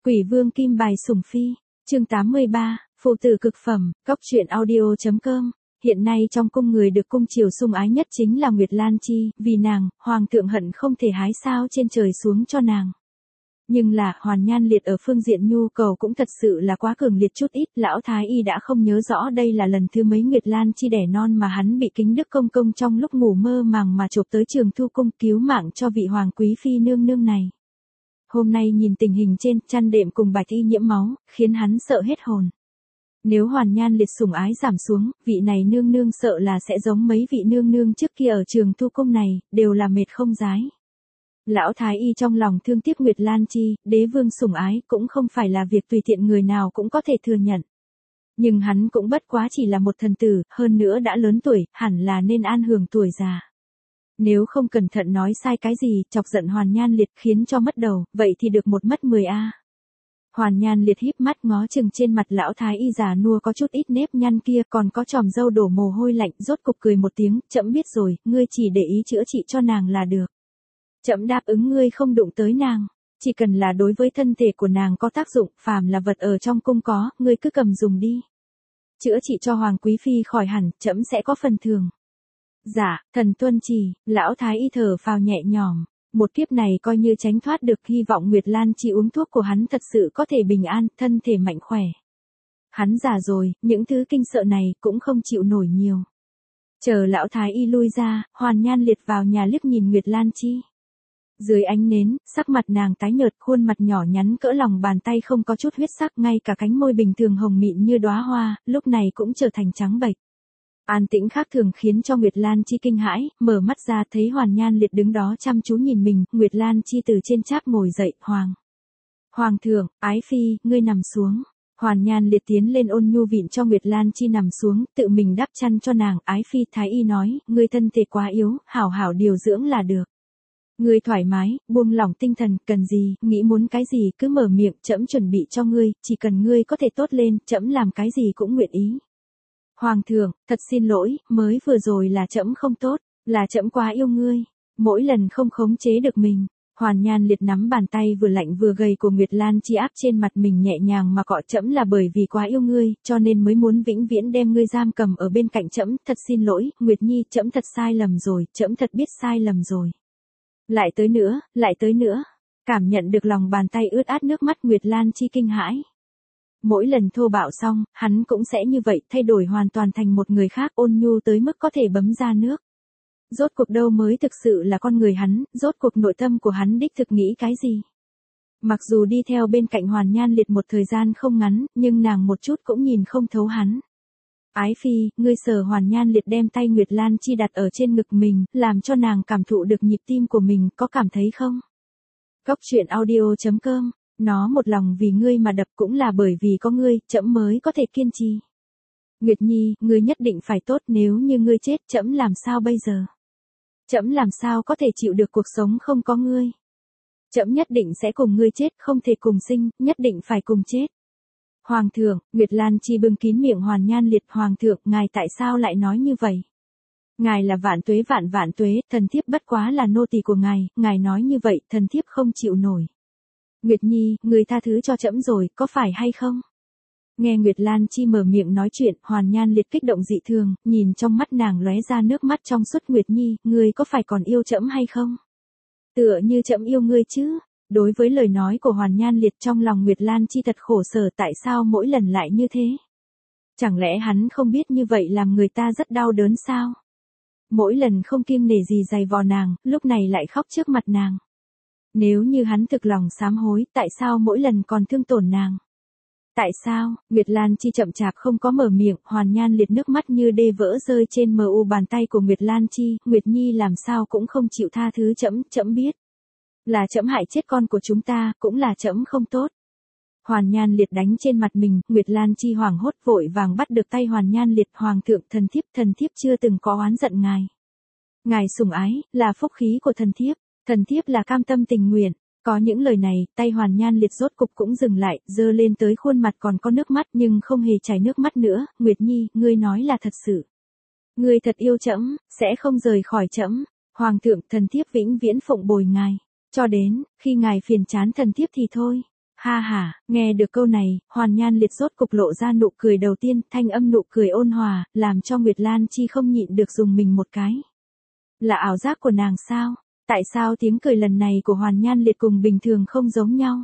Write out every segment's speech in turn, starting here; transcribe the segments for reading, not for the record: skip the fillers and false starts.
Quỷ vương kim bài sủng phi, chương 83, phụ tử cực phẩm, cóc truyện audio.com. Hiện nay trong cung người được cung triều sủng ái nhất chính là Nguyệt Lan Chi, vì nàng, hoàng thượng hận không thể hái sao trên trời xuống cho nàng. Nhưng là, Hoàn Nhan Liệt ở phương diện nhu cầu cũng thật sự là quá cường liệt chút ít, lão thái y đã không nhớ rõ đây là lần thứ mấy Nguyệt Lan Chi đẻ non mà hắn bị Kính Đức công công trong lúc ngủ mơ màng mà chộp tới Trường Thu cung cứu mạng cho vị hoàng quý phi nương nương này. Hôm nay nhìn tình hình trên, chăn đệm cùng bạch y nhiễm máu, khiến hắn sợ hết hồn. Nếu Hoàn Nhan Liệt sủng ái giảm xuống, vị này nương nương sợ là sẽ giống mấy vị nương nương trước kia ở Trường Thu cung này, đều là mệt không dái. Lão thái y trong lòng thương tiếc Nguyệt Lan Chi, đế vương sủng ái cũng không phải là việc tùy tiện người nào cũng có thể thừa nhận. Nhưng hắn cũng bất quá chỉ là một thần tử, hơn nữa đã lớn tuổi, hẳn là nên an hưởng tuổi già. Nếu không cẩn thận nói sai cái gì, chọc giận Hoàn Nhan Liệt khiến cho mất đầu, vậy thì được một mất 10 a. Hoàn Nhan Liệt híp mắt ngó chừng trên mặt lão thái y già nua có chút ít nếp nhăn kia, còn có tròm râu đổ mồ hôi lạnh, rốt cục cười một tiếng, trẫm biết rồi, ngươi chỉ để ý chữa trị cho nàng là được. Trẫm đáp ứng ngươi không đụng tới nàng, chỉ cần là đối với thân thể của nàng có tác dụng, phàm là vật ở trong cung có, ngươi cứ cầm dùng đi. Chữa trị cho hoàng quý phi khỏi hẳn, trẫm sẽ có phần thưởng. Dạ, thần tuân chỉ, lão thái y thở phào nhẹ nhõm, một kiếp này coi như tránh thoát được, hy vọng Nguyệt Lan Chi uống thuốc của hắn thật sự có thể bình an, thân thể mạnh khỏe. Hắn già rồi, những thứ kinh sợ này cũng không chịu nổi nhiều. Chờ lão thái y lui ra, Hoàn Nhan Liệt vào nhà liếc nhìn Nguyệt Lan Chi. Dưới ánh nến, sắc mặt nàng tái nhợt, khuôn mặt nhỏ nhắn cỡ lòng bàn tay không có chút huyết sắc, ngay cả cánh môi bình thường hồng mịn như đóa hoa, lúc này cũng trở thành trắng bệch. An tĩnh khác thường khiến cho Nguyệt Lan Chi kinh hãi, mở mắt ra thấy Hoàn Nhan Liệt đứng đó chăm chú nhìn mình, Nguyệt Lan Chi từ trên tráp ngồi dậy, Hoàng thượng, ái phi, ngươi nằm xuống. Hoàn Nhan Liệt tiến lên ôn nhu vịn cho Nguyệt Lan Chi nằm xuống, tự mình đắp chăn cho nàng, ái phi thái y nói, ngươi thân thể quá yếu, hảo hảo điều dưỡng là được. Ngươi thoải mái, buông lỏng tinh thần, cần gì, nghĩ muốn cái gì cứ mở miệng, trẫm chuẩn bị cho ngươi, chỉ cần ngươi có thể tốt lên, trẫm làm cái gì cũng nguyện ý. Hoàng thượng, thật xin lỗi, mới vừa rồi là trẫm không tốt, là trẫm quá yêu ngươi, mỗi lần không khống chế được mình. Hoàn Nhan Liệt nắm bàn tay vừa lạnh vừa gầy của Nguyệt Lan Chi áp trên mặt mình nhẹ nhàng mà cọ, trẫm là bởi vì quá yêu ngươi, cho nên mới muốn vĩnh viễn đem ngươi giam cầm ở bên cạnh trẫm, thật xin lỗi, Nguyệt Nhi, trẫm thật sai lầm rồi, trẫm thật biết sai lầm rồi. Lại tới nữa, cảm nhận được lòng bàn tay ướt át nước mắt Nguyệt Lan Chi kinh hãi. Mỗi lần thô bạo xong, hắn cũng sẽ như vậy, thay đổi hoàn toàn thành một người khác, ôn nhu tới mức có thể bấm ra nước. Rốt cuộc đâu mới thực sự là con người hắn, rốt cuộc nội tâm của hắn đích thực nghĩ cái gì. Mặc dù đi theo bên cạnh Hoàn Nhan Liệt một thời gian không ngắn, nhưng nàng một chút cũng nhìn không thấu hắn. Ái phi, ngươi sờ Hoàn Nhan Liệt đem tay Nguyệt Lan Chi đặt ở trên ngực mình, làm cho nàng cảm thụ được nhịp tim của mình, có cảm thấy không? Cóc truyện audio.com. Nó một lòng vì ngươi mà đập, cũng là bởi vì có ngươi, trẫm mới có thể kiên trì. Nguyệt Nhi, ngươi nhất định phải tốt, nếu như ngươi chết, trẫm làm sao bây giờ? Trẫm làm sao có thể chịu được cuộc sống không có ngươi? Trẫm nhất định sẽ cùng ngươi chết, không thể cùng sinh, nhất định phải cùng chết. Hoàng thượng, Nguyệt Lan Chi bưng kín miệng Hoàn Nhan Liệt, Hoàng thượng, ngài tại sao lại nói như vậy? Ngài là vạn tuế, thần thiếp bất quá là nô tỳ của ngài nói như vậy, thần thiếp không chịu nổi. Nguyệt Nhi, người tha thứ cho trẫm rồi, có phải hay không? Nghe Nguyệt Lan Chi mở miệng nói chuyện, Hoàn Nhan Liệt kích động dị thường, nhìn trong mắt nàng lóe ra nước mắt trong suốt. Nguyệt Nhi, ngươi có phải còn yêu trẫm hay không? Tựa như trẫm yêu ngươi chứ. Đối với lời nói của Hoàn Nhan Liệt, trong lòng Nguyệt Lan Chi thật khổ sở, tại sao mỗi lần lại như thế? Chẳng lẽ hắn không biết như vậy làm người ta rất đau đớn sao? Mỗi lần không kiêng nể gì giày vò nàng, lúc này lại khóc trước mặt nàng. Nếu như hắn thực lòng sám hối, tại sao mỗi lần còn thương tổn nàng? Tại sao? Nguyệt Lan Chi chậm chạp không có mở miệng, Hoàn Nhan Liệt nước mắt như đê vỡ rơi trên mờ u bàn tay của Nguyệt Lan Chi, Nguyệt Nhi làm sao cũng không chịu tha thứ trẫm, trẫm biết. Là trẫm hại chết con của chúng ta, cũng là trẫm không tốt. Hoàn Nhan Liệt đánh trên mặt mình, Nguyệt Lan Chi hoảng hốt vội vàng bắt được tay Hoàn Nhan Liệt, Hoàng thượng, thần thiếp chưa từng có oán giận ngài. Ngài sủng ái, là phúc khí của thần thiếp là cam tâm tình nguyện. Có những lời này, tay Hoàn Nhan Liệt rốt cục cũng dừng lại, dơ lên tới khuôn mặt còn có nước mắt nhưng không hề chảy nước mắt nữa. Nguyệt Nhi, ngươi nói là thật sự. Ngươi thật yêu trẫm, sẽ không rời khỏi trẫm. Hoàng thượng, thần thiếp vĩnh viễn phụng bồi ngài. Cho đến, khi ngài phiền chán thần thiếp thì thôi. Ha ha, nghe được câu này, Hoàn Nhan Liệt rốt cục lộ ra nụ cười đầu tiên, thanh âm nụ cười ôn hòa, làm cho Nguyệt Lan Chi không nhịn được dùng mình một cái. Là ảo giác của nàng sao? Tại sao tiếng cười lần này của Hoàn Nhan Liệt cùng bình thường không giống nhau?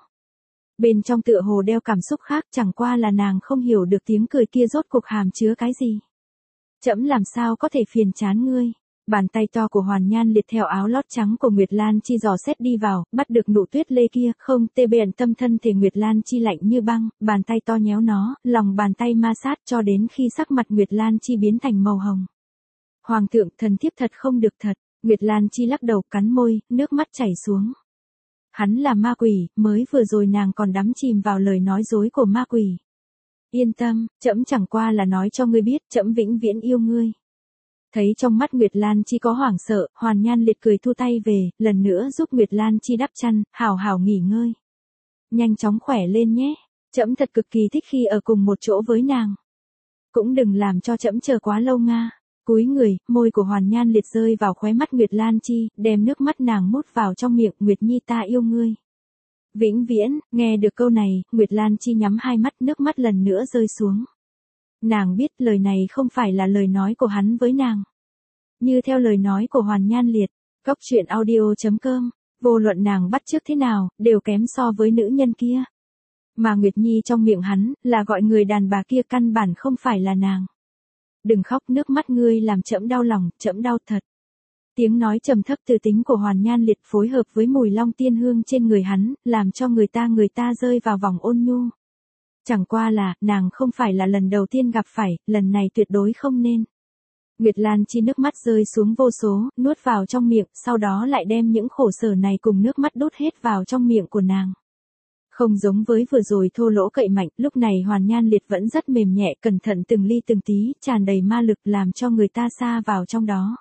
Bên trong tựa hồ đeo cảm xúc khác, chẳng qua là nàng không hiểu được tiếng cười kia rốt cục hàm chứa cái gì. Trẫm làm sao có thể phiền chán ngươi? Bàn tay to của Hoàn Nhan Liệt theo áo lót trắng của Nguyệt Lan Chi dò xét đi vào, bắt được nụ tuyết lê kia, không tê bền tâm thân thể Nguyệt Lan Chi lạnh như băng, bàn tay to nhéo nó, lòng bàn tay ma sát cho đến khi sắc mặt Nguyệt Lan Chi biến thành màu hồng. Hoàng thượng, thần thiếp thật không được thật. Nguyệt Lan Chi lắc đầu cắn môi, nước mắt chảy xuống. Hắn là ma quỷ, mới vừa rồi nàng còn đắm chìm vào lời nói dối của ma quỷ. Yên tâm, trẫm chẳng qua là nói cho ngươi biết, trẫm vĩnh viễn yêu ngươi. Thấy trong mắt Nguyệt Lan Chi có hoảng sợ, Hoàn Nhan Liệt cười thu tay về, lần nữa giúp Nguyệt Lan Chi đắp chăn, hảo hảo nghỉ ngơi. Nhanh chóng khỏe lên nhé, trẫm thật cực kỳ thích khi ở cùng một chỗ với nàng. Cũng đừng làm cho trẫm chờ quá lâu nga. Cúi người, môi của Hoàn Nhan Liệt rơi vào khóe mắt Nguyệt Lan Chi, đem nước mắt nàng mút vào trong miệng, Nguyệt Nhi ta yêu ngươi. Vĩnh viễn, nghe được câu này, Nguyệt Lan Chi nhắm hai mắt, nước mắt lần nữa rơi xuống. Nàng biết lời này không phải là lời nói của hắn với nàng. Như theo lời nói của Hoàn Nhan Liệt, Góc Truyện Audio.com, vô luận nàng bắt chước thế nào, đều kém so với nữ nhân kia. Mà Nguyệt Nhi trong miệng hắn, là gọi người đàn bà kia căn bản không phải là nàng. Đừng khóc, nước mắt ngươi làm trẫm đau lòng, trẫm đau thật. Tiếng nói trầm thấp từ tính của Hoàn Nhan Liệt phối hợp với mùi long tiên hương trên người hắn, làm cho người ta rơi vào vòng ôn nhu. Chẳng qua là, nàng không phải là lần đầu tiên gặp phải, lần này tuyệt đối không nên. Nguyệt Lan Chi nước mắt rơi xuống vô số, nuốt vào trong miệng, sau đó lại đem những khổ sở này cùng nước mắt đút hết vào trong miệng của nàng. Không giống với vừa rồi thô lỗ cậy mạnh, lúc này Hoàn Nhan Liệt vẫn rất mềm nhẹ, cẩn thận từng ly từng tí, tràn đầy ma lực làm cho người ta sa vào trong đó.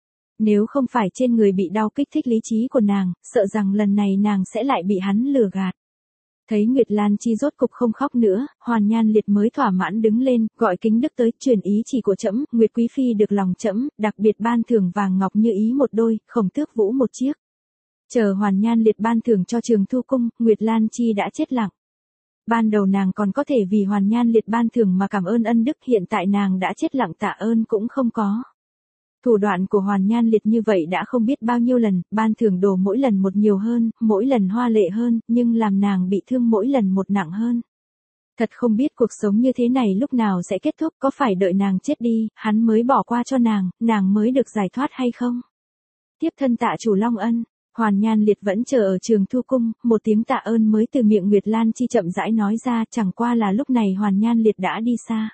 Nếu không phải trên người bị đau kích thích lý trí của nàng, sợ rằng lần này nàng sẽ lại bị hắn lừa gạt. Thấy Nguyệt Lan Chi rốt cục không khóc nữa, Hoàn Nhan Liệt mới thỏa mãn đứng lên, gọi Kính Đức tới, truyền ý chỉ của trẫm, Nguyệt Quý Phi được lòng trẫm, đặc biệt ban thưởng vàng ngọc như ý một đôi, Khổng Tước Vũ một chiếc. Chờ Hoàn Nhan Liệt ban thưởng cho Trường Thu Cung, Nguyệt Lan Chi đã chết lặng. Ban đầu nàng còn có thể vì Hoàn Nhan Liệt ban thưởng mà cảm ơn ân đức, hiện tại nàng đã chết lặng tạ ơn cũng không có. Thủ đoạn của Hoàn Nhan Liệt như vậy đã không biết bao nhiêu lần, ban thưởng đồ mỗi lần một nhiều hơn, mỗi lần hoa lệ hơn, nhưng làm nàng bị thương mỗi lần một nặng hơn. Thật không biết cuộc sống như thế này lúc nào sẽ kết thúc, có phải đợi nàng chết đi, hắn mới bỏ qua cho nàng mới được giải thoát hay không? Tiếp thân tạ chủ Long Ân, Hoàn Nhan Liệt vẫn chờ ở Trường Thu Cung, một tiếng tạ ơn mới từ miệng Nguyệt Lan Chi chậm rãi nói ra, chẳng qua là lúc này Hoàn Nhan Liệt đã đi xa.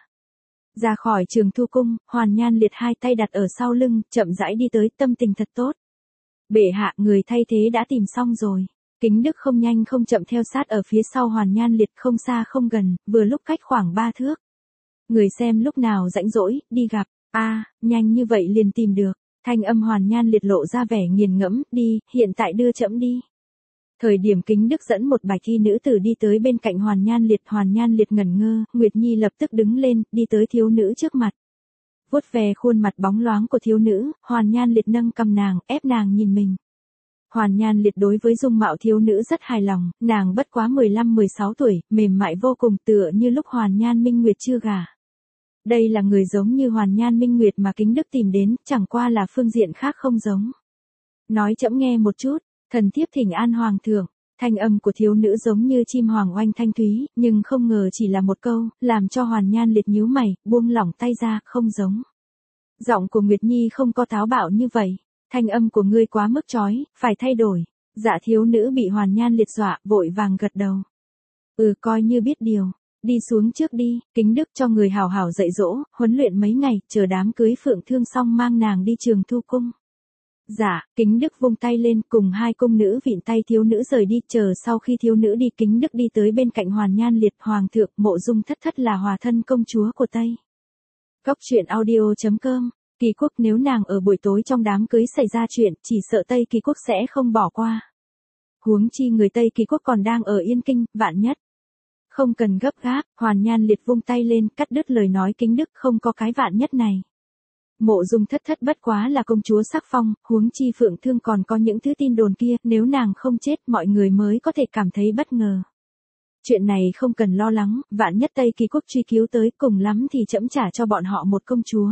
Ra khỏi Trường Thu Cung, Hoàn Nhan Liệt hai tay đặt ở sau lưng, chậm rãi đi tới, tâm tình thật tốt. Bệ hạ, người thay thế đã tìm xong rồi. Kính Đức không nhanh không chậm theo sát ở phía sau Hoàn Nhan Liệt, không xa không gần, vừa lúc cách khoảng 3 thước. Người xem lúc nào rãnh rỗi, đi gặp. Nhanh như vậy liền tìm được. Thanh âm Hoàn Nhan Liệt lộ ra vẻ nghiền ngẫm, đi, hiện tại đưa trẫm đi. Thời điểm Kính Đức dẫn một bạch y nữ tử đi tới bên cạnh Hoàn Nhan Liệt ngẩn ngơ, Nguyệt Nhi lập tức đứng lên, đi tới thiếu nữ trước mặt. Vuốt về khuôn mặt bóng loáng của thiếu nữ, Hoàn Nhan Liệt nâng cầm nàng, ép nàng nhìn mình. Hoàn Nhan Liệt đối với dung mạo thiếu nữ rất hài lòng, nàng bất quá 15-16 tuổi, mềm mại vô cùng, tựa như lúc Hoàn Nhan Minh Nguyệt chưa gả. Đây là người giống như Hoàn Nhan Minh Nguyệt mà Kính Đức tìm đến, chẳng qua là phương diện khác không giống. Nói trẫm nghe một chút, thần thiếp thỉnh an hoàng thượng. Thanh âm của thiếu nữ giống như chim hoàng oanh thanh thúy, nhưng không ngờ chỉ là một câu, làm cho Hoàn Nhan Liệt nhíu mày, buông lỏng tay ra, không giống. Giọng của Nguyệt Nhi không có táo bạo như vậy, thanh âm của ngươi quá mức chói, phải thay đổi. Dạ thiếu nữ bị Hoàn Nhan Liệt dọa, vội vàng gật đầu. Coi như biết điều. Đi xuống trước đi, Kính Đức cho người hảo hảo dạy dỗ, huấn luyện mấy ngày, chờ đám cưới Phượng Thương xong mang nàng đi Trường Thu Cung. Dạ, Kính Đức vung tay lên, cùng hai cung nữ vịn tay thiếu nữ rời đi, chờ sau khi thiếu nữ đi, Kính Đức đi tới bên cạnh Hoàn Nhan Liệt, hoàng thượng, Mộ Dung thất thất là hòa thân công chúa của Tây. Góc Truyện Audio.com, Kỳ Quốc nếu nàng ở buổi tối trong đám cưới xảy ra chuyện, chỉ sợ Tây Kỳ Quốc sẽ không bỏ qua. Huống chi người Tây Kỳ Quốc còn đang ở Yên Kinh, vạn nhất. Không cần gấp gáp, Hoàn Nhan Liệt vung tay lên, cắt đứt lời nói Kính Đức, không có cái vạn nhất này. Mộ Dung thất thất bất quá là công chúa sắc phong, huống chi Phượng Thương còn có những thứ tin đồn kia, nếu nàng không chết mọi người mới có thể cảm thấy bất ngờ. Chuyện này không cần lo lắng, vạn nhất Tây Kỳ quốc truy cứu tới, cùng lắm thì trẫm trả cho bọn họ một công chúa.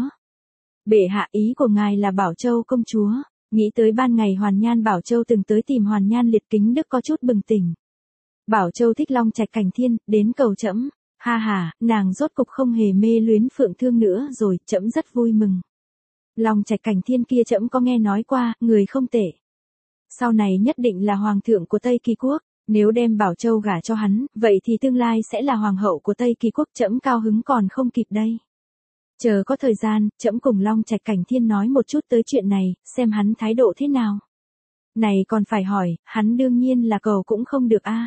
Bệ hạ, ý của ngài là Bảo Châu công chúa. Nghĩ tới ban ngày Hoàn Nhan Bảo Châu từng tới tìm Hoàn Nhan Liệt, Kính Đức có chút bừng tỉnh. Bảo Châu thích Long Trạch Cảnh Thiên, đến cầu trẫm. Ha ha, nàng rốt cục không hề mê luyến Phượng Thương nữa rồi, trẫm rất vui mừng. Long Trạch Cảnh Thiên kia trẫm có nghe nói qua, người không tệ. Sau này nhất định là hoàng thượng của Tây Kỳ quốc, nếu đem Bảo Châu gả cho hắn, vậy thì tương lai sẽ là hoàng hậu của Tây Kỳ quốc, trẫm cao hứng còn không kịp đây. Chờ có thời gian, trẫm cùng Long Trạch Cảnh Thiên nói một chút tới chuyện này, xem hắn thái độ thế nào. Này còn phải hỏi, hắn đương nhiên là cầu cũng không được a.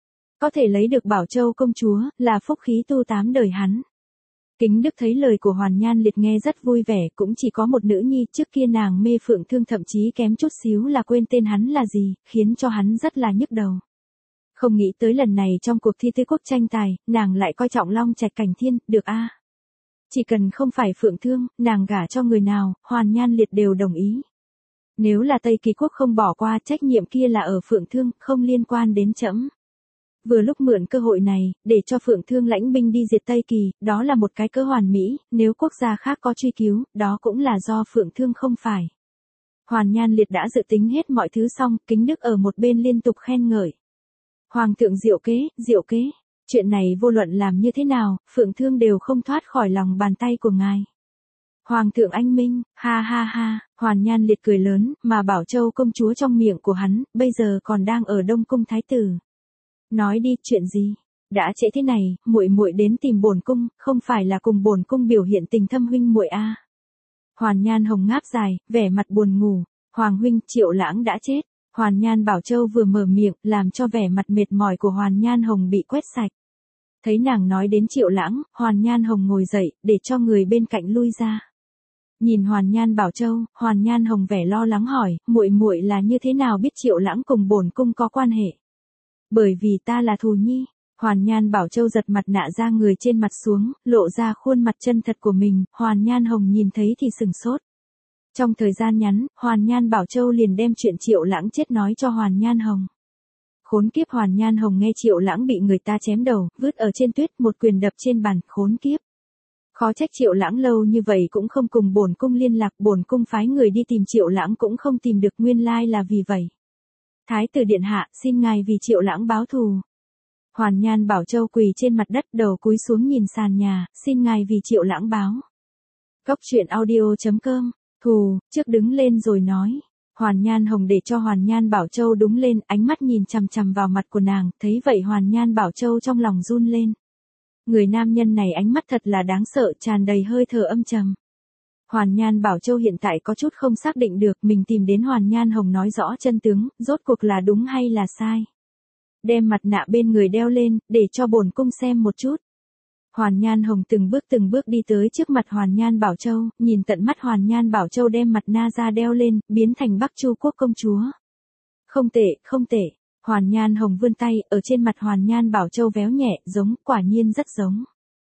Có thể lấy được Bảo Châu công chúa, là phúc khí tu 8 đời hắn. Kính Đức thấy lời của Hoàn Nhan Liệt nghe rất vui vẻ, cũng chỉ có một nữ nhi, trước kia nàng mê Phượng Thương thậm chí kém chút xíu là quên tên hắn là gì, khiến cho hắn rất là nhức đầu. Không nghĩ tới lần này trong cuộc thi tứ quốc tranh tài, nàng lại coi trọng Long Trạch Cảnh Thiên, được a. Chỉ cần không phải Phượng Thương, nàng gả cho người nào, Hoàn Nhan Liệt đều đồng ý. Nếu là Tây Kỳ quốc không bỏ qua, trách nhiệm kia là ở Phượng Thương, không liên quan đến trẫm. Vừa lúc mượn cơ hội này, để cho Phượng Thương lãnh binh đi diệt Tây Kỳ, đó là một cái cớ hoàn mỹ, nếu quốc gia khác có truy cứu, đó cũng là do Phượng Thương không phải. Hoàn Nhan Liệt đã dự tính hết mọi thứ xong, Kính Đức ở một bên liên tục khen ngợi. Hoàng thượng diệu kế, diệu kế. Chuyện này vô luận làm như thế nào, Phượng Thương đều không thoát khỏi lòng bàn tay của ngài. Hoàng thượng anh minh, ha ha ha, Hoàn Nhan Liệt cười lớn, mà Bảo Châu công chúa trong miệng của hắn, bây giờ còn đang ở Đông Cung Thái Tử. Nói đi, chuyện gì? Đã trễ thế này, muội muội đến tìm bổn cung, không phải là cùng bổn cung biểu hiện tình thâm huynh muội a? Hoàn Nhan Hồng ngáp dài, vẻ mặt buồn ngủ. Hoàng huynh, Triệu Lãng đã chết. Hoàn Nhan Bảo Châu vừa mở miệng, làm cho vẻ mặt mệt mỏi của Hoàn Nhan Hồng bị quét sạch. Thấy nàng nói đến Triệu Lãng, Hoàn Nhan Hồng ngồi dậy, để cho người bên cạnh lui ra. Nhìn Hoàn Nhan Bảo Châu, Hoàn Nhan Hồng vẻ lo lắng hỏi, muội muội là như thế nào biết Triệu Lãng cùng bổn cung có quan hệ? Bởi vì ta là thù nhi. Hoàn Nhan Bảo Châu giật mặt nạ ra người trên mặt xuống, lộ ra khuôn mặt chân thật của mình, Hoàn Nhan Hồng nhìn thấy thì sừng sốt. Trong thời gian ngắn, Hoàn Nhan Bảo Châu liền đem chuyện Triệu Lãng chết nói cho Hoàn Nhan Hồng. Khốn kiếp, Hoàn Nhan Hồng nghe Triệu Lãng bị người ta chém đầu, vứt ở trên tuyết, một quyền đập trên bàn, khốn kiếp. Khó trách Triệu Lãng lâu như vậy cũng không cùng bổn cung liên lạc, bổn cung phái người đi tìm Triệu Lãng cũng không tìm được, nguyên lai là vì vậy. Thái tử điện hạ, xin ngài vì Triệu Lãng báo thù. Hoàn Nhan Bảo Châu quỳ trên mặt đất, đầu cúi xuống nhìn sàn nhà, xin ngài vì Triệu Lãng báo. Cốc truyện audio.com, thù, trước đứng lên rồi nói. Hoàn Nhan Hồng để cho Hoàn Nhan Bảo Châu đúng lên, ánh mắt nhìn chằm chằm vào mặt của nàng, thấy vậy Hoàn Nhan Bảo Châu trong lòng run lên. Người nam nhân này ánh mắt thật là đáng sợ, tràn đầy hơi thở âm trầm. Hoàn Nhan Bảo Châu hiện tại có chút không xác định được, mình tìm đến Hoàn Nhan Hồng nói rõ chân tướng, rốt cuộc là đúng hay là sai. Đem mặt nạ bên người đeo lên, để cho bổn cung xem một chút. Hoàn Nhan Hồng từng bước đi tới trước mặt Hoàn Nhan Bảo Châu, nhìn tận mắt Hoàn Nhan Bảo Châu đem mặt nạ ra đeo lên, biến thành Bắc Chu quốc công chúa. Không tệ, không tệ. Hoàn Nhan Hồng vươn tay, ở trên mặt Hoàn Nhan Bảo Châu véo nhẹ, giống, quả nhiên rất giống.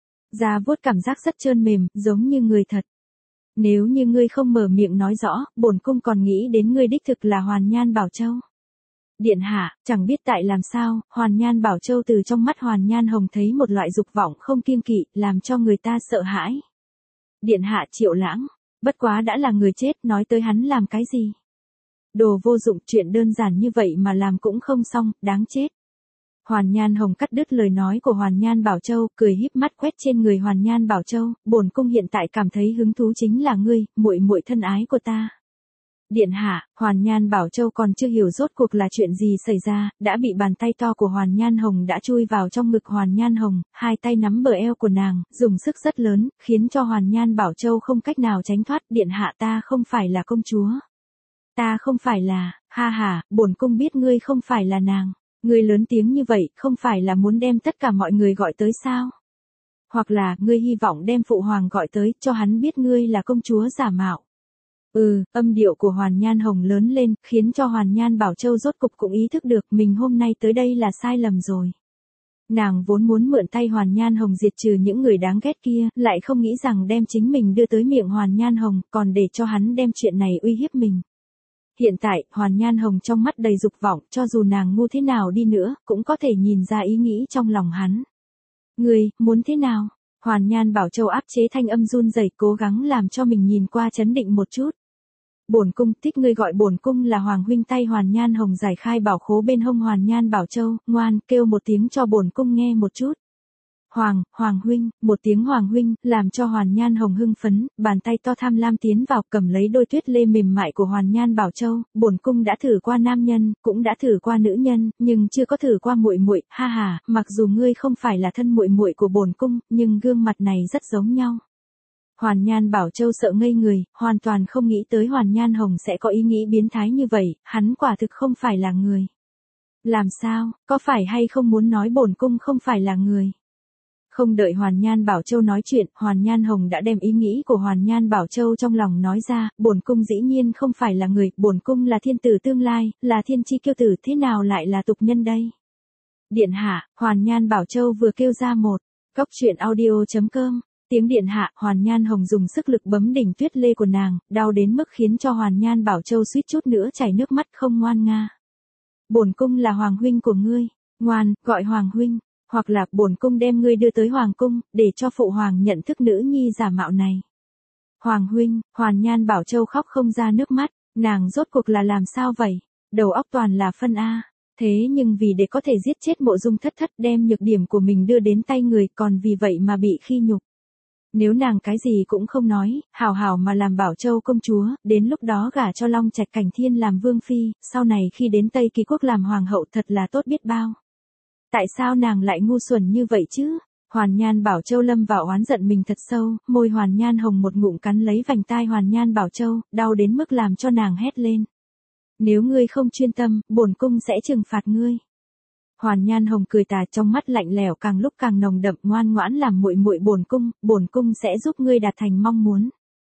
Da vuốt cảm giác rất trơn mềm, giống như người thật. Nếu như ngươi không mở miệng nói rõ, bổn cung còn nghĩ đến ngươi đích thực là Hoàn Nhan Bảo Châu. Điện hạ, chẳng biết tại làm sao, Hoàn Nhan Bảo Châu từ trong mắt Hoàn Nhan Hồng thấy một loại dục vọng không kiêng kỵ, làm cho người ta sợ hãi. Điện hạ, Triệu Lãng, bất quá đã là người chết, nói tới hắn làm cái gì? Đồ vô dụng, chuyện đơn giản như vậy mà làm cũng không xong, đáng chết. Hoàn Nhan Hồng cắt đứt lời nói của Hoàn Nhan Bảo Châu, cười híp mắt quét trên người Hoàn Nhan Bảo Châu, bổn cung hiện tại cảm thấy hứng thú chính là ngươi, muội muội thân ái của ta. Điện hạ, Hoàn Nhan Bảo Châu còn chưa hiểu rốt cuộc là chuyện gì xảy ra, đã bị bàn tay to của Hoàn Nhan Hồng đã chui vào trong ngực Hoàn Nhan Hồng, hai tay nắm bờ eo của nàng, dùng sức rất lớn, khiến cho Hoàn Nhan Bảo Châu không cách nào tránh thoát. Điện hạ, ta không phải là công chúa. Ta không phải là, ha ha, bổn cung biết ngươi không phải là nàng. Ngươi lớn tiếng như vậy, không phải là muốn đem tất cả mọi người gọi tới sao? Hoặc là, ngươi hy vọng đem phụ hoàng gọi tới, cho hắn biết ngươi là công chúa giả mạo. Âm điệu của Hoàn Nhan Hồng lớn lên, khiến cho Hoàn Nhan Bảo Châu rốt cục cũng ý thức được mình hôm nay tới đây là sai lầm rồi. Nàng vốn muốn mượn tay Hoàn Nhan Hồng diệt trừ những người đáng ghét kia, lại không nghĩ rằng đem chính mình đưa tới miệng Hoàn Nhan Hồng, còn để cho hắn đem chuyện này uy hiếp mình. Hiện tại, Hoàn Nhan Hồng trong mắt đầy dục vọng, cho dù nàng ngu thế nào đi nữa, cũng có thể nhìn ra ý nghĩ trong lòng hắn. Ngươi, muốn thế nào? Hoàn Nhan Bảo Châu áp chế thanh âm run rẩy, cố gắng làm cho mình nhìn qua trấn định một chút. Bổn cung, thích ngươi gọi bổn cung là Hoàng huynh. Tay Hoàn Nhan Hồng giải khai bảo khố bên hông Hoàn Nhan Bảo Châu, ngoan, kêu một tiếng cho bổn cung nghe một chút. Hoàng huynh, một tiếng Hoàng huynh, làm cho Hoàn Nhan Hồng hưng phấn, bàn tay to tham lam tiến vào cầm lấy đôi tuyết lê mềm mại của Hoàn Nhan Bảo Châu, bổn cung đã thử qua nam nhân, cũng đã thử qua nữ nhân, nhưng chưa có thử qua muội muội, ha ha, mặc dù ngươi không phải là thân muội muội của bổn cung, nhưng gương mặt này rất giống nhau. Hoàn Nhan Bảo Châu sợ ngây người, hoàn toàn không nghĩ tới Hoàn Nhan Hồng sẽ có ý nghĩ biến thái như vậy, hắn quả thực không phải là người. Làm sao, có phải hay không muốn nói bổn cung không phải là người? Không đợi Hoàn Nhan Bảo Châu nói chuyện, Hoàn Nhan Hồng đã đem ý nghĩ của Hoàn Nhan Bảo Châu trong lòng nói ra, bổn cung dĩ nhiên không phải là người, bổn cung là thiên tử tương lai, là thiên chi kiêu tử, thế nào lại là tục nhân đây? Điện hạ, Hoàn Nhan Bảo Châu vừa kêu ra một, cóc truyện audio.com. Tiếng điện hạ, Hoàn Nhan Hồng dùng sức lực bấm đỉnh tuyết lê của nàng, đau đến mức khiến cho Hoàn Nhan Bảo Châu suýt chút nữa chảy nước mắt không ngoan nga. Bổn cung là hoàng huynh của ngươi, ngoan, gọi hoàng huynh, hoặc là bổn cung đem ngươi đưa tới hoàng cung, để cho phụ hoàng nhận thức nữ nhi giả mạo này. Hoàng huynh, Hoàn Nhan Bảo Châu khóc không ra nước mắt, nàng rốt cuộc là làm sao vậy? Đầu óc toàn là phân A. Thế nhưng vì để có thể giết chết Mộ Dung Thất Thất, đem nhược điểm của mình đưa đến tay người, còn vì vậy mà bị khi nhục. Nếu nàng cái gì cũng không nói, hảo hảo mà làm Bảo Châu công chúa, đến lúc đó gả cho Long Trạch Cảnh Thiên làm vương phi, sau này khi đến Tây Kỳ quốc làm hoàng hậu thật là tốt biết bao. Tại sao nàng lại ngu xuẩn như vậy chứ? Hoàn Nhan Bảo Châu lâm vào oán giận mình thật sâu, môi Hoàn Nhan Hồng một ngụm cắn lấy vành tai Hoàn Nhan Bảo Châu, đau đến mức làm cho nàng hét lên. Nếu ngươi không chuyên tâm, bổn cung sẽ trừng phạt ngươi. Hoàn Nhan Hồng cười tà, trong mắt lạnh lẽo càng lúc càng nồng đậm, ngoan ngoãn làm muội muội bổn cung sẽ giúp ngươi đạt thành mong muốn.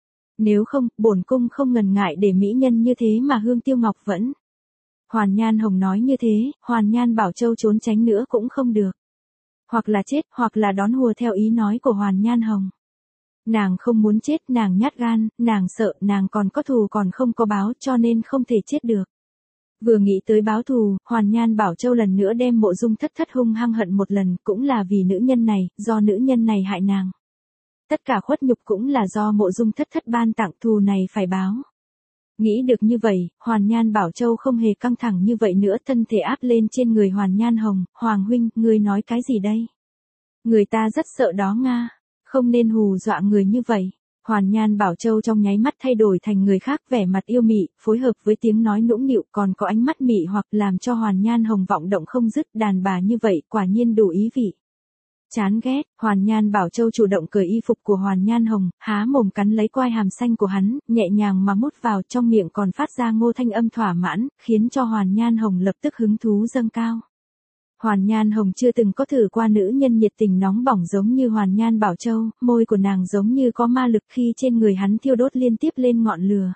Nếu không, bổn cung không ngần ngại để mỹ nhân như thế mà hương tiêu ngọc vẫn. Hoàn Nhan Hồng nói như thế, Hoàn Nhan Bảo Châu trốn tránh nữa cũng không được. Hoặc là chết, hoặc là đón hùa theo ý nói của Hoàn Nhan Hồng. Nàng không muốn chết, nàng nhát gan, nàng sợ, nàng còn có thù còn không có báo, cho nên không thể chết được. Vừa nghĩ tới báo thù, Hoàn Nhan Bảo Châu lần nữa đem Mộ Dung Thất Thất hung hăng hận một lần, cũng là vì nữ nhân này, do nữ nhân này hại nàng. Tất cả khuất nhục cũng là do Mộ Dung Thất Thất ban tặng, thù này phải báo. Nghĩ được như vậy, Hoàn Nhan Bảo Châu không hề căng thẳng như vậy nữa, thân thể áp lên trên người Hoàn Nhan Hồng. Hoàng huynh, ngươi nói cái gì đây? Người ta rất sợ đó nga, không nên hù dọa người như vậy. Hoàn Nhan Bảo Châu trong nháy mắt thay đổi thành người khác, vẻ mặt yêu mị, phối hợp với tiếng nói nũng nịu, còn có ánh mắt mị hoặc làm cho Hoàn Nhan Hồng vọng động không dứt, đàn bà như vậy quả nhiên đủ ý vị. Chán ghét, Hoàn Nhan Bảo Châu chủ động cởi y phục của Hoàn Nhan Hồng, há mồm cắn lấy quai hàm xanh của hắn, nhẹ nhàng mà mút vào, trong miệng còn phát ra ngô thanh âm thỏa mãn, khiến cho Hoàn Nhan Hồng lập tức hứng thú dâng cao. Hoàn Nhan Hồng chưa từng có thử qua nữ nhân nhiệt tình nóng bỏng giống như Hoàn Nhan Bảo Châu, môi của nàng giống như có ma lực khi trên người hắn thiêu đốt liên tiếp lên ngọn lửa.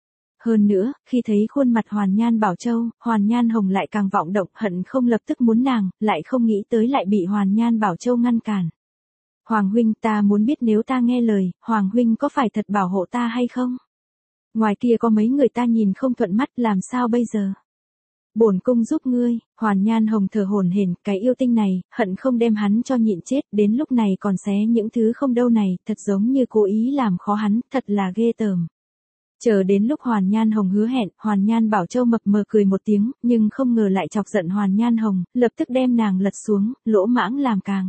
Hơn nữa, khi thấy khuôn mặt Hoàn Nhan Bảo Châu, Hoàn Nhan Hồng lại càng vọng động, hận không lập tức muốn nàng, lại không nghĩ tới lại bị Hoàn Nhan Bảo Châu ngăn cản. Hoàng huynh, ta muốn biết nếu ta nghe lời, Hoàng huynh có phải thật bảo hộ ta hay không? Ngoài kia có mấy người ta nhìn không thuận mắt, làm sao bây giờ? Bổn cung giúp ngươi. Hoàn Nhan Hồng thở hổn hển, cái yêu tinh này, hận không đem hắn cho nhịn chết, đến lúc này còn xé những thứ không đâu này, thật giống như cố ý làm khó hắn, thật là ghê tởm. Chờ đến lúc Hoàn Nhan Hồng hứa hẹn, Hoàn Nhan Bảo Châu mập mờ cười một tiếng, nhưng không ngờ lại chọc giận Hoàn Nhan Hồng, lập tức đem nàng lật xuống, lỗ mãng làm càng.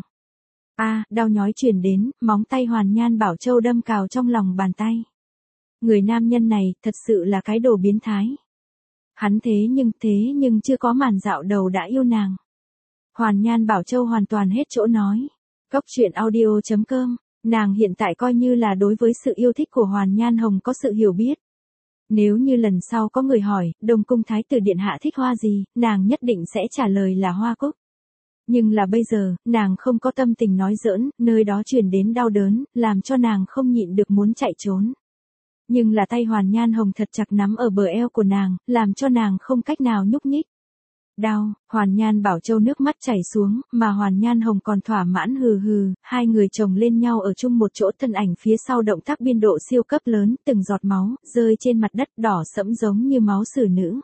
Đau nhói truyền đến, móng tay Hoàn Nhan Bảo Châu đâm cào trong lòng bàn tay. Người nam nhân này, thật sự là cái đồ biến thái. Hắn thế nhưng chưa có màn dạo đầu đã yêu nàng. Hoàn Nhan Bảo Châu hoàn toàn hết chỗ nói. Cóc truyện audio.com, nàng hiện tại coi như là đối với sự yêu thích của Hoàn Nhan Hồng có sự hiểu biết. Nếu như lần sau có người hỏi, Đông Cung Thái tử Điện Hạ thích hoa gì, nàng nhất định sẽ trả lời là hoa cúc. Nhưng là bây giờ, nàng không có tâm tình nói giỡn, nơi đó truyền đến đau đớn, làm cho nàng không nhịn được muốn chạy trốn. Nhưng là tay Hoàn Nhan Hồng thật chặt nắm ở bờ eo của nàng, làm cho nàng không cách nào nhúc nhích. Đau, Hoàn Nhan Bảo Châu nước mắt chảy xuống, mà Hoàn Nhan Hồng còn thỏa mãn hừ hừ, hai người chồng lên nhau ở chung một chỗ, thân ảnh phía sau động tác biên độ siêu cấp lớn, từng giọt máu, rơi trên mặt đất đỏ sẫm giống như máu xử nữ.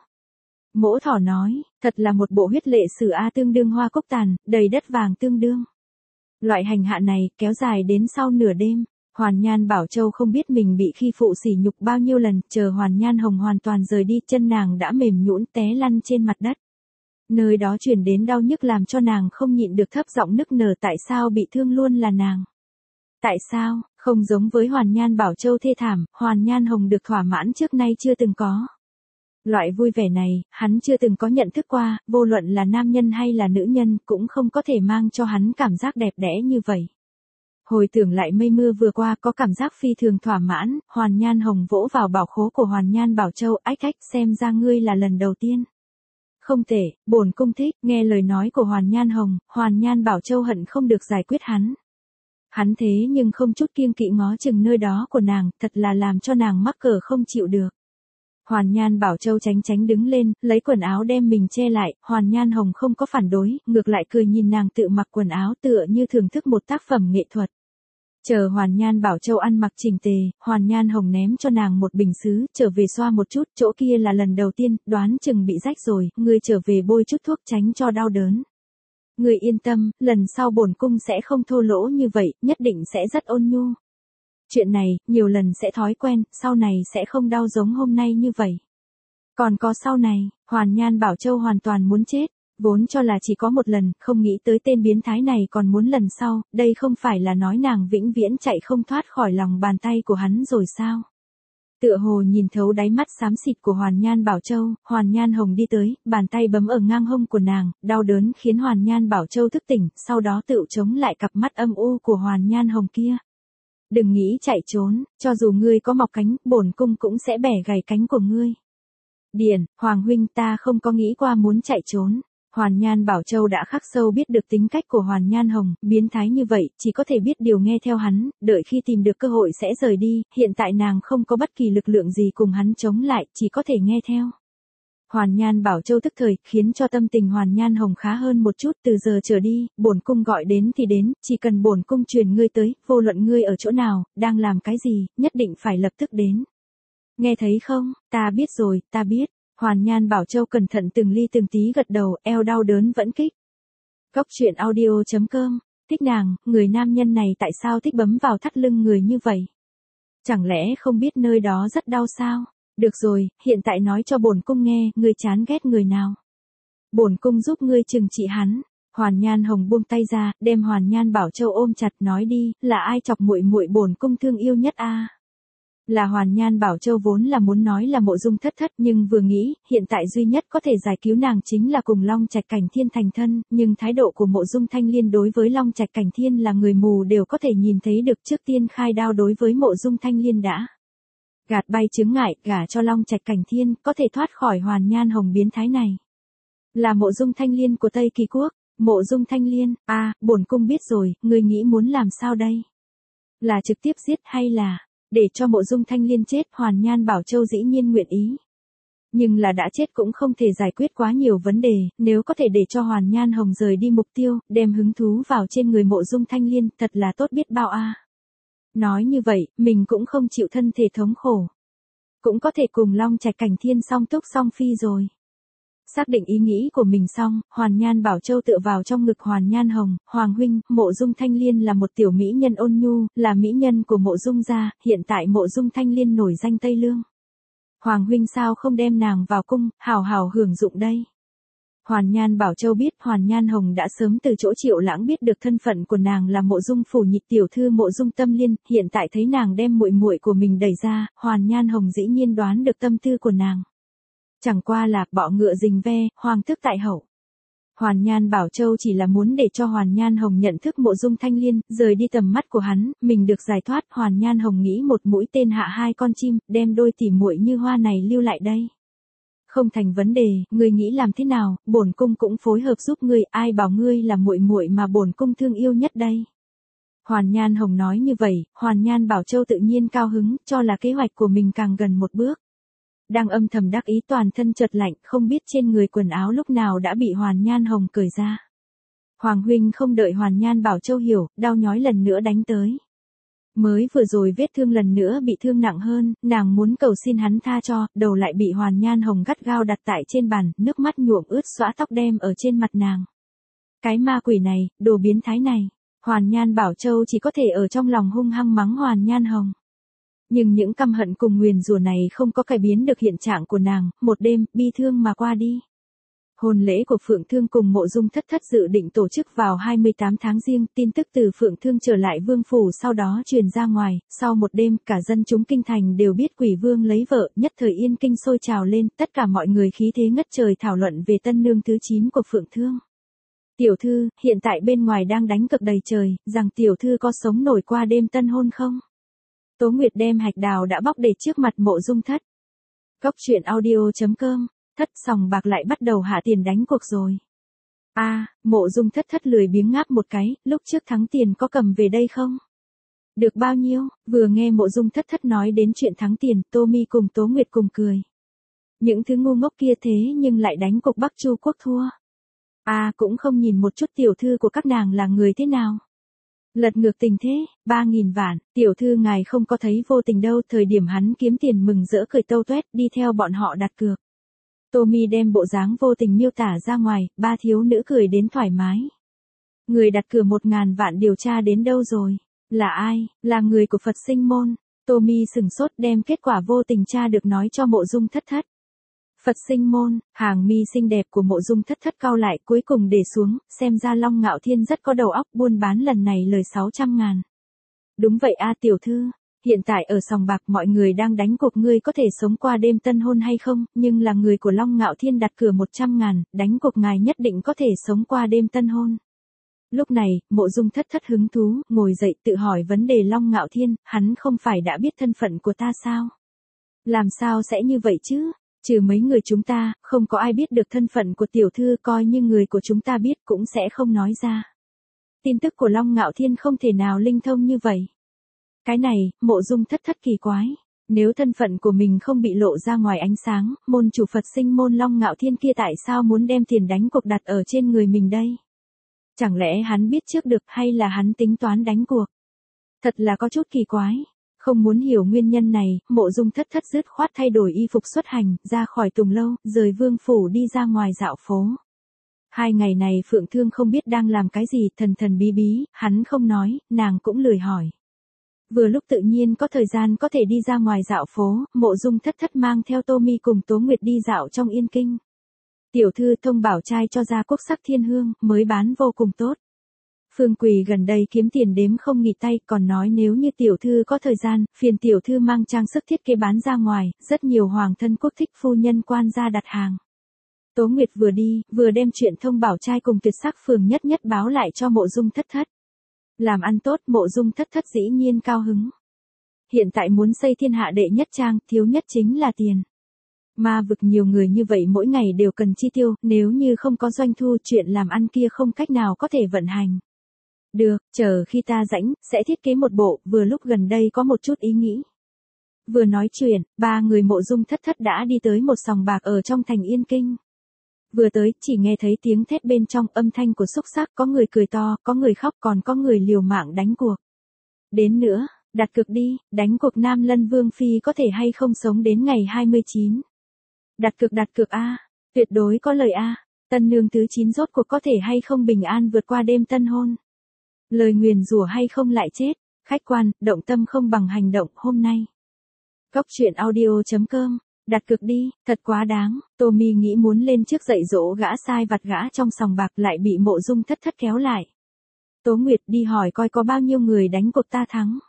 Mỗ Thỏ nói, thật là một bộ huyết lệ sử A, tương đương hoa cúc tàn, đầy đất vàng tương đương. Loại hành hạ này, kéo dài đến sau nửa đêm. Hoàn Nhan Bảo Châu không biết mình bị khi phụ sỉ nhục bao nhiêu lần, chờ Hoàn Nhan Hồng hoàn toàn rời đi, chân nàng đã mềm nhũn té lăn trên mặt đất. Nơi đó truyền đến đau nhức làm cho nàng không nhịn được thấp giọng nức nở, tại sao bị thương luôn là nàng? Tại sao, không giống với Hoàn Nhan Bảo Châu thê thảm, Hoàn Nhan Hồng được thỏa mãn trước nay chưa từng có. Loại vui vẻ này, hắn chưa từng có nhận thức qua, vô luận là nam nhân hay là nữ nhân cũng không có thể mang cho hắn cảm giác đẹp đẽ như vậy. Hồi tưởng lại mây mưa vừa qua, có cảm giác phi thường thỏa mãn, Hoàn Nhan Hồng vỗ vào bảo khố của Hoàn Nhan Bảo Châu, ách ách, xem ra ngươi là lần đầu tiên. Không tệ, bổn cung thích, nghe lời nói của Hoàn Nhan Hồng, Hoàn Nhan Bảo Châu hận không được giải quyết hắn. Hắn thế nhưng không chút kiêng kỵ ngó chừng nơi đó của nàng, thật là làm cho nàng mắc cỡ không chịu được. Hoàn Nhan Bảo Châu tránh tránh đứng lên, lấy quần áo đem mình che lại, Hoàn Nhan Hồng không có phản đối, ngược lại cười nhìn nàng tự mặc quần áo tựa như thưởng thức một tác phẩm nghệ thuật. Chờ Hoàn Nhan Bảo Châu ăn mặc chỉnh tề, Hoàn Nhan Hồng ném cho nàng một bình sứ, trở về xoa một chút, chỗ kia là lần đầu tiên, đoán chừng bị rách rồi, ngươi trở về bôi chút thuốc tránh cho đau đớn. Ngươi yên tâm, lần sau bổn cung sẽ không thô lỗ như vậy, nhất định sẽ rất ôn nhu. Chuyện này, nhiều lần sẽ thói quen, sau này sẽ không đau giống hôm nay như vậy. Còn có sau này, Hoàn Nhan Bảo Châu hoàn toàn muốn chết. Vốn cho là chỉ có một lần, không nghĩ tới tên biến thái này còn muốn lần sau, đây không phải là nói nàng vĩnh viễn chạy không thoát khỏi lòng bàn tay của hắn rồi sao? Tựa hồ nhìn thấu đáy mắt xám xịt của Hoàn Nhan Bảo Châu, Hoàn Nhan Hồng đi tới, bàn tay bấm ở ngang hông của nàng, đau đớn khiến Hoàn Nhan Bảo Châu thức tỉnh, sau đó tự chống lại cặp mắt âm u của Hoàn Nhan Hồng kia. Đừng nghĩ chạy trốn, cho dù ngươi có mọc cánh, bổn cung cũng sẽ bẻ gãy cánh của ngươi. Điền, Hoàng huynh, ta không có nghĩ qua muốn chạy trốn. Hoàn Nhan Bảo Châu đã khắc sâu biết được tính cách của Hoàn Nhan Hồng, biến thái như vậy, chỉ có thể biết điều nghe theo hắn, đợi khi tìm được cơ hội sẽ rời đi, hiện tại nàng không có bất kỳ lực lượng gì cùng hắn chống lại, chỉ có thể nghe theo. Hoàn Nhan Bảo Châu tức thời, khiến cho tâm tình Hoàn Nhan Hồng khá hơn một chút, từ giờ trở đi, bổn cung gọi đến thì đến, chỉ cần bổn cung truyền ngươi tới, vô luận ngươi ở chỗ nào, đang làm cái gì, nhất định phải lập tức đến. Nghe thấy không, ta biết rồi, ta biết. Hoàn Nhan Bảo Châu cẩn thận từng ly từng tí gật đầu, eo đau đớn vẫn kích. Góc truyện audio.com, thích nàng, người nam nhân này tại sao thích bấm vào thắt lưng người như vậy? Chẳng lẽ không biết nơi đó rất đau sao? Được rồi, hiện tại nói cho bổn cung nghe, ngươi chán ghét người nào? Bổn cung giúp ngươi trừng trị hắn. Hoàn Nhan Hồng buông tay ra, đem Hoàn Nhan Bảo Châu ôm chặt, nói đi, là ai chọc muội muội bổn cung thương yêu nhất a? Là Hoàn Nhan Bảo Châu vốn là muốn nói là Mộ Dung Thất Thất, nhưng vừa nghĩ, hiện tại duy nhất có thể giải cứu nàng chính là cùng Long Trạch Cảnh Thiên thành thân, nhưng thái độ của Mộ Dung Thanh Liên đối với Long Trạch Cảnh Thiên là người mù đều có thể nhìn thấy được, trước tiên khai đao đối với Mộ Dung Thanh Liên đã. Gạt bay chướng ngại, gả cho Long Trạch Cảnh Thiên, có thể thoát khỏi Hoàn Nhan Hồng biến thái này. Là Mộ Dung Thanh Liên của Tây Kỳ Quốc. Mộ Dung Thanh Liên, bổn cung biết rồi, ngươi nghĩ muốn làm sao đây? Là trực tiếp giết hay là để cho Mộ Dung Thanh Liên chết? Hoàn Nhan Bảo Châu dĩ nhiên nguyện ý. Nhưng là đã chết cũng không thể giải quyết quá nhiều vấn đề, nếu có thể để cho Hoàn Nhan Hồng rời đi mục tiêu, đem hứng thú vào trên người Mộ Dung Thanh Liên, thật là tốt biết bao a. Nói như vậy, mình cũng không chịu thân thể thống khổ. Cũng có thể cùng Long Trạch Cảnh Thiên song túc song phi rồi. Xác định ý nghĩ của mình xong, Hoàn Nhan Bảo Châu tựa vào trong ngực Hoàn Nhan Hồng, Hoàng huynh, Mộ Dung Thanh Liên là một tiểu mỹ nhân ôn nhu, là mỹ nhân của Mộ Dung gia, hiện tại Mộ Dung Thanh Liên nổi danh Tây Lương. Hoàng huynh sao không đem nàng vào cung, hào hào hưởng dụng đây. Hoàn Nhan Bảo Châu biết Hoàn Nhan Hồng đã sớm từ chỗ Triệu Lãng biết được thân phận của nàng là Mộ Dung phủ nhị tiểu thư Mộ Dung Tâm Liên, hiện tại thấy nàng đem muội muội của mình đẩy ra, Hoàn Nhan Hồng dĩ nhiên đoán được tâm tư của nàng. Chẳng qua là bọ ngựa rình ve, hoàng tước tại hậu. Hoàn Nhan Bảo Châu chỉ là muốn để cho Hoàn Nhan Hồng nhận thức Mộ Dung Thanh Liên, rời đi tầm mắt của hắn, mình được giải thoát. Hoàn Nhan Hồng nghĩ một mũi tên hạ hai con chim, đem đôi tỉ muội như hoa này lưu lại đây. Không thành vấn đề, ngươi nghĩ làm thế nào, bổn cung cũng phối hợp giúp ngươi, ai bảo ngươi là muội muội mà bổn cung thương yêu nhất đây. Hoàn Nhan Hồng nói như vậy, Hoàn Nhan Bảo Châu tự nhiên cao hứng, cho là kế hoạch của mình càng gần một bước. Đang âm thầm đắc ý toàn thân chợt lạnh, không biết trên người quần áo lúc nào đã bị Hoàn Nhan Hồng cởi ra. Hoàng huynh không đợi Hoàn Nhan Bảo Châu hiểu, đau nhói lần nữa đánh tới. Mới vừa rồi vết thương lần nữa bị thương nặng hơn, nàng muốn cầu xin hắn tha cho, đầu lại bị Hoàn Nhan Hồng gắt gao đặt tại trên bàn, nước mắt nhuộm ướt xõa tóc đem ở trên mặt nàng. Cái ma quỷ này, đồ biến thái này. Hoàn Nhan Bảo Châu chỉ có thể ở trong lòng hung hăng mắng Hoàn Nhan Hồng. Nhưng những căm hận cùng nguyền rủa này không có cải biến được hiện trạng của nàng, một đêm, bi thương mà qua đi. Hôn lễ của Phượng Thương cùng Mộ Dung Thất Thất dự định tổ chức vào 28 tháng Giêng, tin tức từ Phượng Thương trở lại Vương Phủ sau đó truyền ra ngoài, sau một đêm cả dân chúng kinh thành đều biết Quỷ Vương lấy vợ, nhất thời yên kinh sôi trào lên, tất cả mọi người khí thế ngất trời thảo luận về tân nương thứ 9 của Phượng Thương. Tiểu thư, hiện tại bên ngoài đang đánh cực đầy trời, rằng tiểu thư có sống nổi qua đêm tân hôn không? Tố Nguyệt đem hạch đào đã bóc để trước mặt Mộ Dung Thất. Cốc truyện audio.com, Thất sòng bạc lại bắt đầu hạ tiền đánh cuộc rồi. Mộ Dung Thất Thất lười biếng ngáp một cái, lúc trước thắng tiền có cầm về đây không? Được bao nhiêu? Vừa nghe Mộ Dung Thất Thất nói đến chuyện thắng tiền, Tô Mi cùng Tố Nguyệt cùng cười. Những thứ ngu ngốc kia thế nhưng lại đánh cuộc Bắc Chu quốc thua. Cũng không nhìn một chút tiểu thư của các nàng là người thế nào. Lật ngược tình thế, 3.000 vạn, tiểu thư ngài không có thấy vô tình đâu, thời điểm hắn kiếm tiền mừng rỡ cười tâu tuét đi theo bọn họ đặt cược. Tô Mi đem bộ dáng vô tình miêu tả ra ngoài, ba thiếu nữ cười đến thoải mái. Người đặt cược 1.000 vạn điều tra đến đâu rồi? Là ai? Là người của Phật Sinh Môn. Tô Mi sừng sốt đem kết quả vô tình tra được nói cho Mộ Dung Thất Thất. Phật Sinh Môn, hàng mi xinh đẹp của Mộ Dung Thất Thất cau lại cuối cùng để xuống, xem ra Long Ngạo Thiên rất có đầu óc, buôn bán lần này lời 600.000. Đúng vậy tiểu thư, hiện tại ở sòng bạc mọi người đang đánh cuộc ngươi có thể sống qua đêm tân hôn hay không, nhưng là người của Long Ngạo Thiên đặt cược 100.000, đánh cuộc ngài nhất định có thể sống qua đêm tân hôn. Lúc này, Mộ Dung Thất Thất hứng thú, ngồi dậy tự hỏi vấn đề Long Ngạo Thiên, hắn không phải đã biết thân phận của ta sao? Làm sao sẽ như vậy chứ? Trừ mấy người chúng ta, không có ai biết được thân phận của tiểu thư, coi như người của chúng ta biết cũng sẽ không nói ra. Tin tức của Long Ngạo Thiên không thể nào linh thông như vậy. Cái này, Mộ Dung Thất Thất kỳ quái. Nếu thân phận của mình không bị lộ ra ngoài ánh sáng, môn chủ Phật Sinh Môn Long Ngạo Thiên kia tại sao muốn đem tiền đánh cuộc đặt ở trên người mình đây? Chẳng lẽ hắn biết trước được hay là hắn tính toán đánh cuộc? Thật là có chút kỳ quái. Không muốn hiểu nguyên nhân này, Mộ Dung Thất Thất dứt khoát thay đổi y phục xuất hành, ra khỏi Tùng Lâu, rời Vương Phủ đi ra ngoài dạo phố. 2 ngày này Phượng Thương không biết đang làm cái gì, thần thần bí bí, hắn không nói, nàng cũng lười hỏi. Vừa lúc tự nhiên có thời gian có thể đi ra ngoài dạo phố, Mộ Dung Thất Thất mang theo Tô Mi cùng Tố Nguyệt đi dạo trong Yên Kinh. Tiểu thư thông bảo trai cho ra quốc sắc thiên hương, mới bán vô cùng tốt. Phương Quỳ gần đây kiếm tiền đếm không nghỉ tay, còn nói nếu như tiểu thư có thời gian, phiền tiểu thư mang trang sức thiết kế bán ra ngoài, rất nhiều hoàng thân quốc thích phu nhân quan gia đặt hàng. Tố Nguyệt vừa đi, vừa đem chuyện thông bảo trai cùng tuyệt sắc phường nhất nhất báo lại cho Mộ Dung Thất Thất. Làm ăn tốt, Mộ Dung Thất Thất dĩ nhiên cao hứng. Hiện tại muốn xây thiên hạ đệ nhất trang, thiếu nhất chính là tiền. Ma vực nhiều người như vậy mỗi ngày đều cần chi tiêu, nếu như không có doanh thu, chuyện làm ăn kia không cách nào có thể vận hành. Được, chờ khi ta rảnh, sẽ thiết kế một bộ, vừa lúc gần đây có một chút ý nghĩ. Vừa nói chuyện, 3 người Mộ Dung Thất Thất đã đi tới một sòng bạc ở trong thành Yên Kinh. Vừa tới, chỉ nghe thấy tiếng thét bên trong, âm thanh của xúc xắc, có người cười to, có người khóc, còn có người liều mạng đánh cuộc. Đến nữa, đặt cược đi, đánh cuộc Nam Lân Vương Phi có thể hay không sống đến ngày 29. Đặt cược tuyệt đối có lời tân nương thứ 9 rốt cuộc có thể hay không bình an vượt qua đêm tân hôn. Lời nguyền rủa hay không lại chết, khách quan, động tâm không bằng hành động, hôm nay. Cốc truyện audio.com, đặt cược đi, thật quá đáng, Tô Mi nghĩ muốn lên trước dạy dỗ gã sai vặt gã trong sòng bạc lại bị Mộ Dung Thất Thất kéo lại. Tố Nguyệt đi hỏi coi có bao nhiêu người đánh cuộc ta thắng.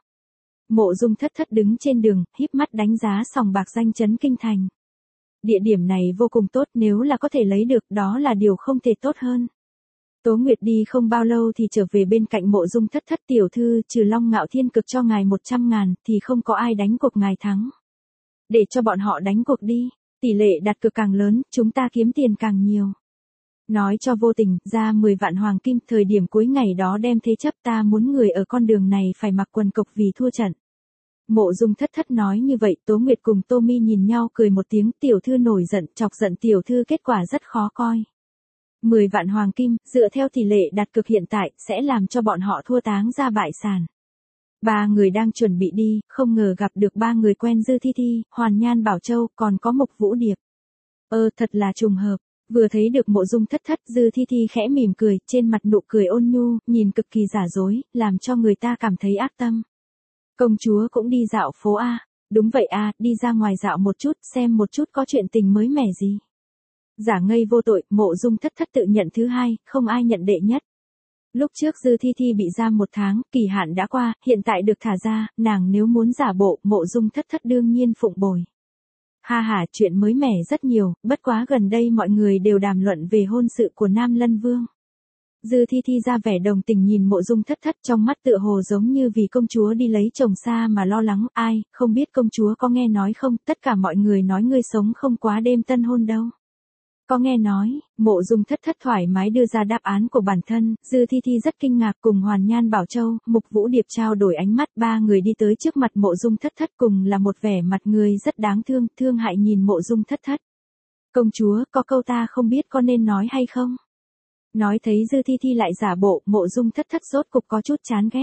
Mộ Dung Thất Thất đứng trên đường, híp mắt đánh giá sòng bạc danh chấn kinh thành. Địa điểm này vô cùng tốt, nếu là có thể lấy được đó là điều không thể tốt hơn. Tố Nguyệt đi không bao lâu thì trở về bên cạnh Mộ Dung Thất Thất, tiểu thư, trừ Long Ngạo Thiên cực cho ngài 100.000 thì không có ai đánh cuộc ngài thắng. Để cho bọn họ đánh cuộc đi, tỷ lệ đặt cược càng lớn, chúng ta kiếm tiền càng nhiều. Nói cho vô tình, ra 10 vạn hoàng kim, thời điểm cuối ngày đó đem thế chấp, ta muốn người ở con đường này phải mặc quần cộc vì thua trận. Mộ Dung Thất Thất nói như vậy, Tố Nguyệt cùng Tô Mi nhìn nhau cười một tiếng, tiểu thư nổi giận, chọc giận tiểu thư kết quả rất khó coi. 10 vạn hoàng kim, dựa theo tỷ lệ đặt cược hiện tại, sẽ làm cho bọn họ thua táng ra bại sản. Ba người đang chuẩn bị đi, không ngờ gặp được ba người quen Dư Thi Thi, Hoàn Nhan Bảo Châu, còn có Mục Vũ Điệp. Thật là trùng hợp. Vừa thấy được Mộ Dung Thất Thất, Dư Thi Thi khẽ mỉm cười, trên mặt nụ cười ôn nhu, nhìn cực kỳ giả dối, làm cho người ta cảm thấy ác tâm. Công chúa cũng đi dạo phố a? Đúng vậy a, đi ra ngoài dạo một chút, xem một chút có chuyện tình mới mẻ gì. Giả ngây vô tội, Mộ Dung Thất Thất tự nhận thứ hai, không ai nhận đệ nhất. Lúc trước Dư Thi Thi bị giam 1 tháng, kỳ hạn đã qua, hiện tại được thả ra, nàng nếu muốn giả bộ, Mộ Dung Thất Thất đương nhiên phụng bồi. Ha ha, chuyện mới mẻ rất nhiều, bất quá gần đây mọi người đều đàm luận về hôn sự của Nam Lân Vương. Dư Thi Thi ra vẻ đồng tình nhìn Mộ Dung Thất Thất, trong mắt tựa hồ giống như vì công chúa đi lấy chồng xa mà lo lắng, ai, không biết công chúa có nghe nói không, tất cả mọi người nói ngươi sống không quá đêm tân hôn đâu. Có nghe nói, Mộ Dung Thất Thất thoải mái đưa ra đáp án của bản thân, Dư Thi Thi rất kinh ngạc cùng Hoàn Nhan Bảo Châu, Mục Vũ Điệp trao đổi ánh mắt, ba người đi tới trước mặt Mộ Dung Thất Thất cùng là một vẻ mặt người rất đáng thương, thương hại nhìn Mộ Dung Thất Thất. Công chúa, có câu ta không biết có nên nói hay không? Nói thấy Dư Thi Thi lại giả bộ, Mộ Dung Thất Thất rốt cục có chút chán ghét.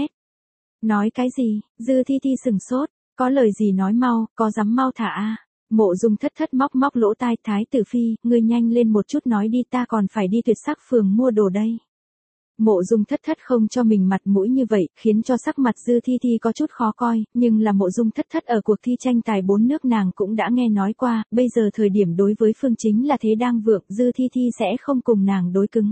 Nói cái gì? Dư Thi Thi sừng sốt, có lời gì nói mau, có dám mau thả a? Mộ Dung Thất Thất móc móc lỗ tai, Thái tử phi, ngươi nhanh lên một chút nói đi, ta còn phải đi Tuyệt Sắc phường mua đồ đây. Mộ Dung Thất Thất không cho mình mặt mũi như vậy, khiến cho sắc mặt Dư Thi Thi có chút khó coi, nhưng là Mộ Dung Thất Thất ở cuộc thi tranh tài 4 nước nàng cũng đã nghe nói qua, bây giờ thời điểm đối với Phương Chính là thế đang vượng, Dư Thi Thi sẽ không cùng nàng đối cứng.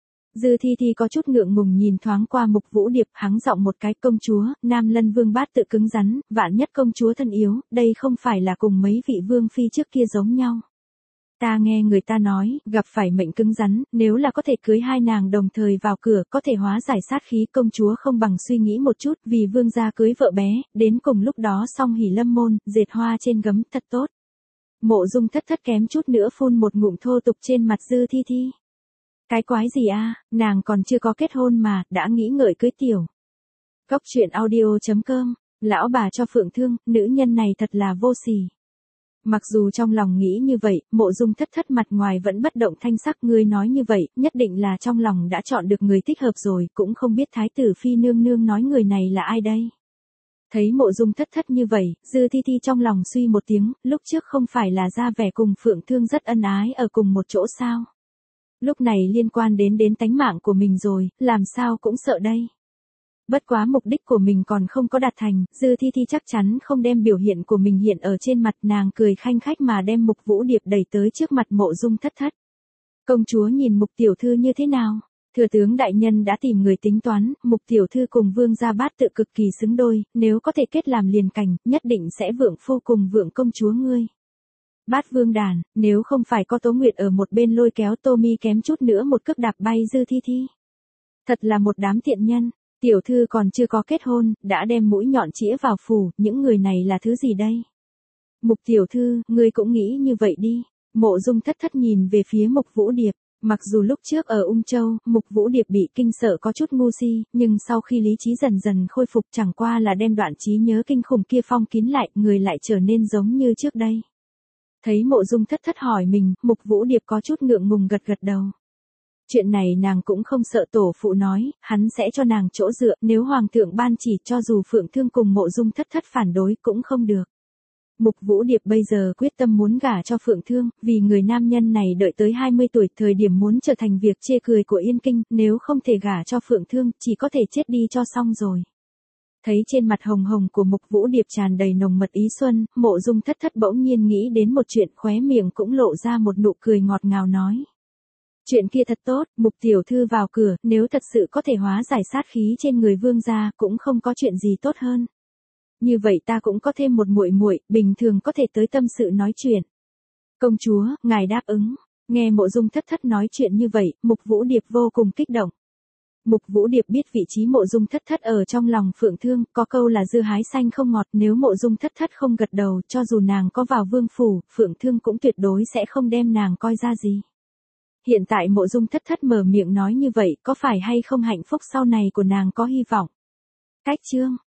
Dư Thi Thi có chút ngượng ngùng nhìn thoáng qua Mục Vũ Điệp, hắng giọng một cái, công chúa, Nam Lân Vương bát tự cứng rắn, vạn nhất công chúa thân yếu, đây không phải là cùng mấy vị vương phi trước kia giống nhau. Ta nghe người ta nói, gặp phải mệnh cứng rắn, nếu là có thể cưới hai nàng đồng thời vào cửa, có thể hóa giải sát khí, công chúa không bằng suy nghĩ một chút, vì vương gia cưới vợ bé, đến cùng lúc đó xong hỉ lâm môn, dệt hoa trên gấm, thật tốt. Mộ Dung Thất Thất kém chút nữa phun một ngụm thô tục trên mặt Dư Thi Thi. Cái quái gì a, nàng còn chưa có kết hôn mà, đã nghĩ ngợi cưới tiểu. Góc truyện audio.com, lão bà cho Phượng Thương, nữ nhân này thật là vô sỉ. Mặc dù trong lòng nghĩ như vậy, Mộ Dung Thất Thất mặt ngoài vẫn bất động thanh sắc, ngươi nói như vậy, nhất định là trong lòng đã chọn được người thích hợp rồi, cũng không biết Thái tử phi nương nương nói người này là ai đây. Thấy Mộ Dung Thất Thất như vậy, Dư Thi Thi trong lòng suy một tiếng, lúc trước không phải là ra vẻ cùng Phượng Thương rất ân ái ở cùng một chỗ sao. Lúc này liên quan đến tánh mạng của mình rồi, làm sao cũng sợ đây. Bất quá mục đích của mình còn không có đạt thành, Dư Thi Thi chắc chắn không đem biểu hiện của mình hiện ở trên mặt, nàng cười khanh khách mà đem Mục Vũ Điệp đẩy tới trước mặt Mộ Dung Thất Thất. Công chúa nhìn Mục tiểu thư như thế nào? Thừa tướng đại nhân đã tìm người tính toán, Mục tiểu thư cùng vương gia bát tự cực kỳ xứng đôi, nếu có thể kết làm liền cảnh, nhất định sẽ vượng phu cùng vượng công chúa ngươi. Bát vương đàn, nếu không phải có Tố Nguyệt ở một bên lôi kéo Tô Mi kém chút nữa một cước đạp bay Dư Thi Thi. Thật là một đám tiện nhân, tiểu thư còn chưa có kết hôn, đã đem mũi nhọn chĩa vào phủ, những người này là thứ gì đây? Mục tiểu thư, ngươi cũng nghĩ như vậy đi. Mộ Dung Thất Thất nhìn về phía Mục Vũ Điệp, mặc dù lúc trước ở Ung Châu, Mục Vũ Điệp bị kinh sợ có chút ngu si, nhưng sau khi lý trí dần dần khôi phục chẳng qua là đem đoạn trí nhớ kinh khủng kia phong kín lại, người lại trở nên giống như trước đây. Thấy Mộ Dung Thất Thất hỏi mình, Mục Vũ Điệp có chút ngượng ngùng gật gật đầu. Chuyện này nàng cũng không sợ tổ phụ nói, hắn sẽ cho nàng chỗ dựa, nếu hoàng thượng ban chỉ cho dù Phượng Thương cùng Mộ Dung Thất Thất phản đối cũng không được. Mục Vũ Điệp bây giờ quyết tâm muốn gả cho Phượng Thương, vì người nam nhân này đợi tới 20 tuổi thời điểm muốn trở thành việc chê cười của Yên Kinh, nếu không thể gả cho Phượng Thương, chỉ có thể chết đi cho xong rồi. Thấy trên mặt hồng hồng của Mục Vũ Điệp tràn đầy nồng mật ý xuân, Mộ Dung Thất Thất bỗng nhiên nghĩ đến một chuyện, khóe miệng cũng lộ ra một nụ cười ngọt ngào nói. Chuyện kia thật tốt, Mục tiểu thư vào cửa, nếu thật sự có thể hóa giải sát khí trên người vương gia, cũng không có chuyện gì tốt hơn. Như vậy ta cũng có thêm một muội muội, bình thường có thể tới tâm sự nói chuyện. Công chúa, ngài đáp ứng. Nghe Mộ Dung Thất Thất nói chuyện như vậy, Mục Vũ Điệp vô cùng kích động. Mục Vũ Điệp biết vị trí Mộ Dung Thất Thất ở trong lòng Phượng Thương, có câu là dưa hái xanh không ngọt, nếu Mộ Dung Thất Thất không gật đầu, cho dù nàng có vào vương phủ, Phượng Thương cũng tuyệt đối sẽ không đem nàng coi ra gì. Hiện tại Mộ Dung Thất Thất mở miệng nói như vậy, có phải hay không hạnh phúc sau này của nàng có hy vọng? Cách chương